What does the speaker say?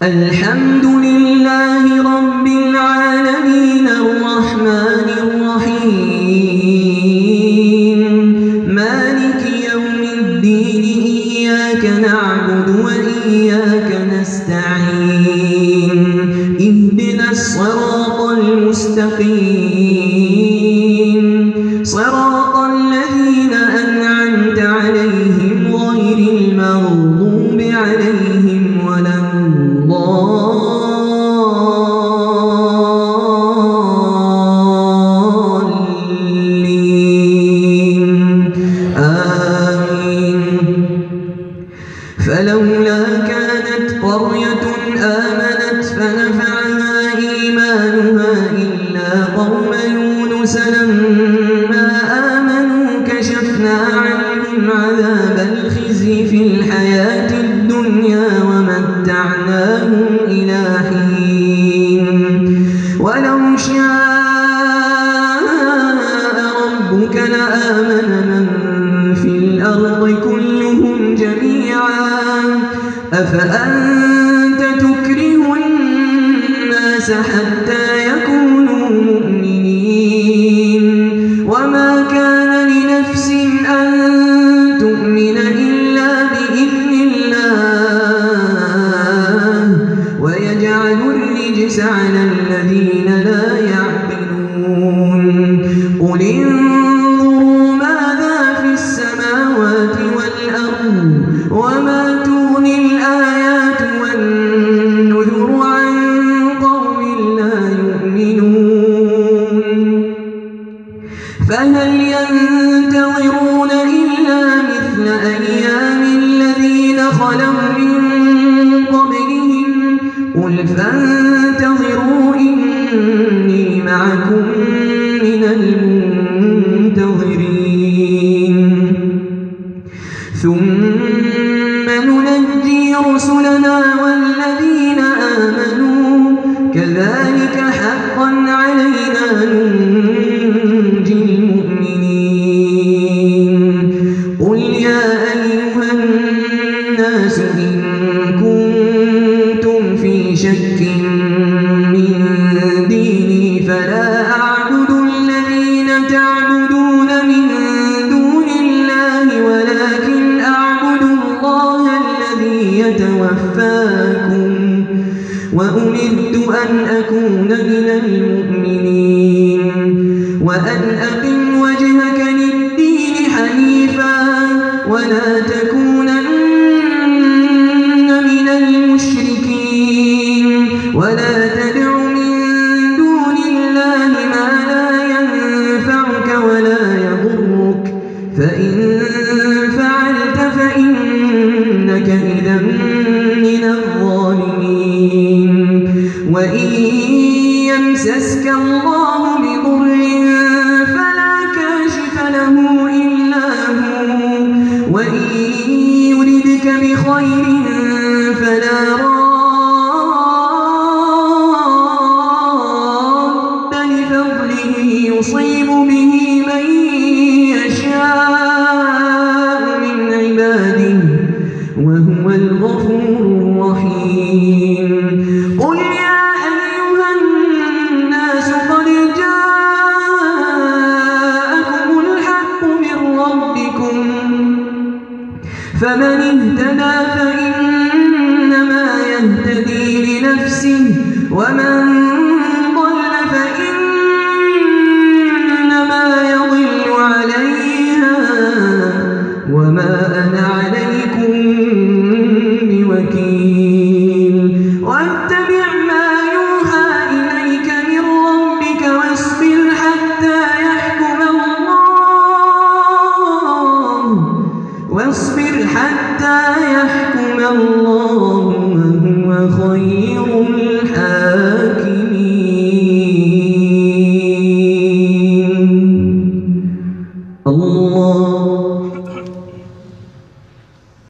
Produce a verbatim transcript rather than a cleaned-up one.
الحمد لله رب العالمين الرحمن الرحيم مالك يوم الدين إياك نعبد وإياك نستعين اهدنا الصراط المستقيم صراط الذين أنعمت عليهم غير المغضوب عليهم ولا الضالين آمين. فلولا كانت قرية آمنت فنفعها إيمانها إلا قوم يونس لما آمنوا كشفنا عنهم عذاب الخزي في الحياة الدنيا ومتعناهم إلى حين ولو شاء ربك لآمن من في الأرض كلهم جميعا أفأنت تكره الناس حتى يكونوا مؤمنين وما كان لنفس أن تؤمن إلا بإذن الله ويجعل الرجس على الذين لا يعقلون قل انظروا ماذا في السماوات والأرض وما تغني الآيات والنذر عن قوم لا يؤمنون فهل ينتظرون إلا مثل أيام الذين خلوا من قبلهم قل فانتظروا إني معكم من المنتظرين ثم ننجي رسلنا والذين آمنوا كذلك حقا علينا ننجي المؤمنين قل يا أيها الناس إن كنتم في شك من ديني فلا أعبد الذين تعبدون من دون الله ولكن أعبد الله الذي يتوفاكم وأمرت أن أكون من المؤمنين وأن أقم وجهك للدين حنيفا ولا تكونن من المشركين ولا تدع من دون الله ما لا ينفعك ولا يضرك فإن فعلت فإنك إذا من الظالمين وإن يمسسك الله بضر فلا كاشف له إلا هو وإن يردك بخير فلا راد لفضله يصيب به من يشاء من عباده وهو الغفور الرحيم قل يا أيها الناس قد جاءكم الحق من ربكم فمن اهتدى فإنما يهتدي لنفسه ومن ضل فإنما يضل عليها وما أنا عليكم بوكيل واتبع ما يوحى إليك من ربك واصبر حتى يحكم الله واصبر حتى يحكم الله وهو خير